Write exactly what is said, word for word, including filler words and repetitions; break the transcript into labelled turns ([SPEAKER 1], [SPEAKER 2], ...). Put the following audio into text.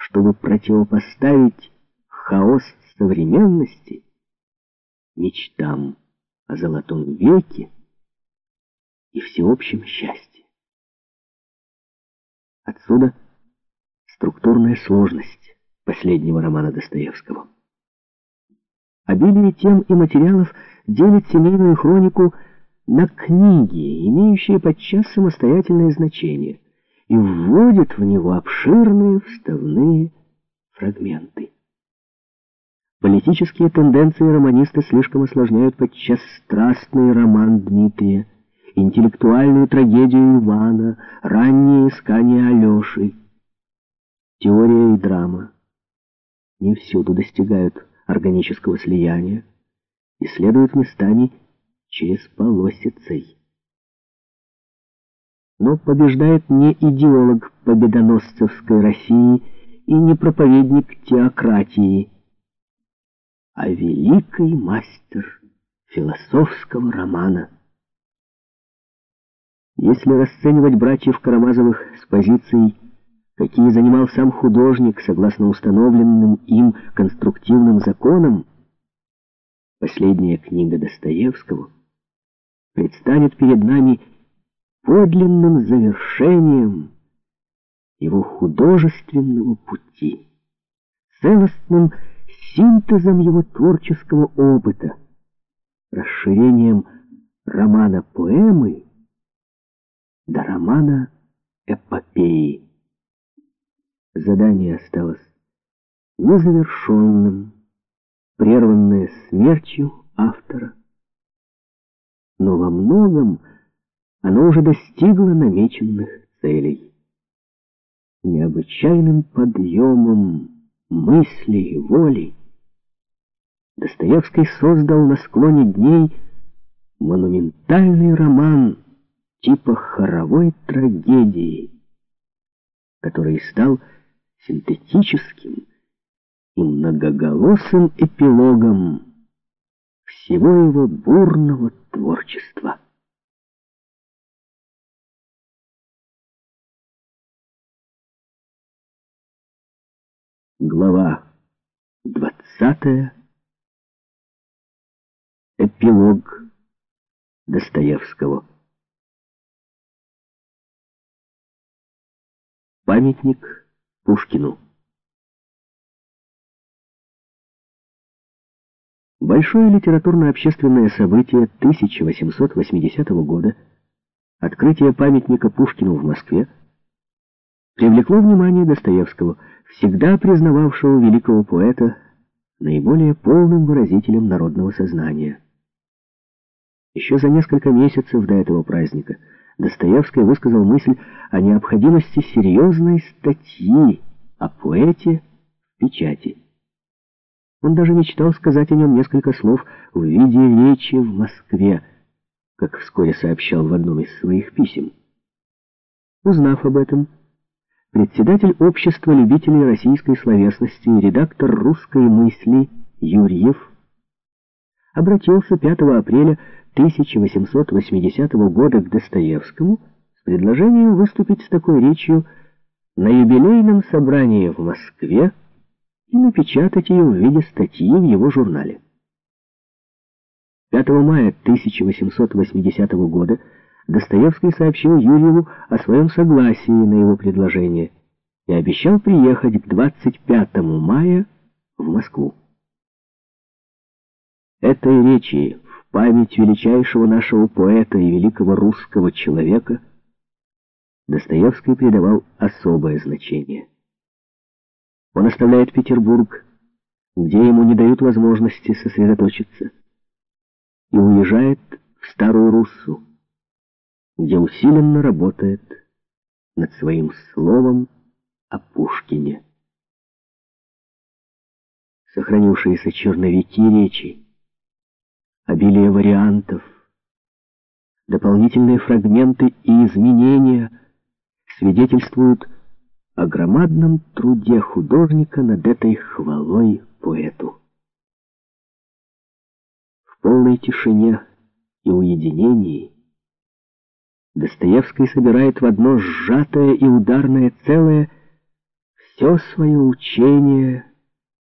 [SPEAKER 1] чтобы противопоставить хаос современности мечтам о золотом веке и всеобщем счастье. Отсюда структурная сложность последнего романа Достоевского. Обилие тем и материалов делит семейную хронику на книги, имеющие подчас самостоятельное значение, и вводит в него обширные вставные фрагменты. Политические тенденции романиста слишком осложняют подчас страстный роман Дмитрия, интеллектуальную трагедию Ивана, раннее искание Алеши. Теория и драма не всюду достигают органического слияния и следуют местами через полосицей. Но побеждает не идеолог победоносцевской России и не проповедник теократии, а великий мастер философского романа. Если расценивать братьев Карамазовых с позиций, какие занимал сам художник, согласно установленным им конструктивным законам, последняя книга Достоевского предстанет перед нами подлинным завершением его художественного пути, целостным синтезом его творческого опыта, расширением романа-поэмы до романа-эпопеи. Задание осталось незавершенным, прерванное смертью автора, но во многом оно уже достигло намеченных целей. Необычайным подъемом мысли и воли Достоевский создал на склоне дней монументальный роман типа хоровой трагедии, который стал синтетическим и многоголосым эпилогом всего его бурного творчества. Глава двадцатая. Эпилог Достоевского. Памятник Пушкину. Большое литературно-общественное событие тысяча восемьсот восьмидесятого года, открытие памятника Пушкину в Москве, привлекло внимание Достоевского, всегда признававшего великого поэта наиболее полным выразителем народного сознания. Еще за несколько месяцев до этого праздника Достоевский высказал мысль о необходимости серьезной статьи о поэте в печати. Он даже мечтал сказать о нем несколько слов в виде речи в Москве, как вскоре сообщал в одном из своих писем. Узнав об этом, председатель общества любителей российской словесности и редактор «Русской мысли» Юрьев обратился пятого апреля тысяча восемьсот восьмидесятого года к Достоевскому с предложением выступить с такой речью на юбилейном собрании в Москве и напечатать ее в виде статьи в его журнале. пятого мая тысяча восемьсот восьмидесятого года Достоевский сообщил Юрьеву о своем согласии на его предложение и обещал приехать к двадцать пятому мая в Москву. Этой речи в память величайшего нашего поэта и великого русского человека Достоевский придавал особое значение. Он оставляет Петербург, где ему не дают возможности сосредоточиться, и уезжает в Старую Руссу, где усиленно работает над своим словом о Пушкине. Сохранившиеся черновики речи, обилие вариантов, дополнительные фрагменты и изменения свидетельствуют о громадном труде художника над этой хвалой поэту. В полной тишине и уединении Достоевский собирает в одно сжатое и ударное целое все свое учение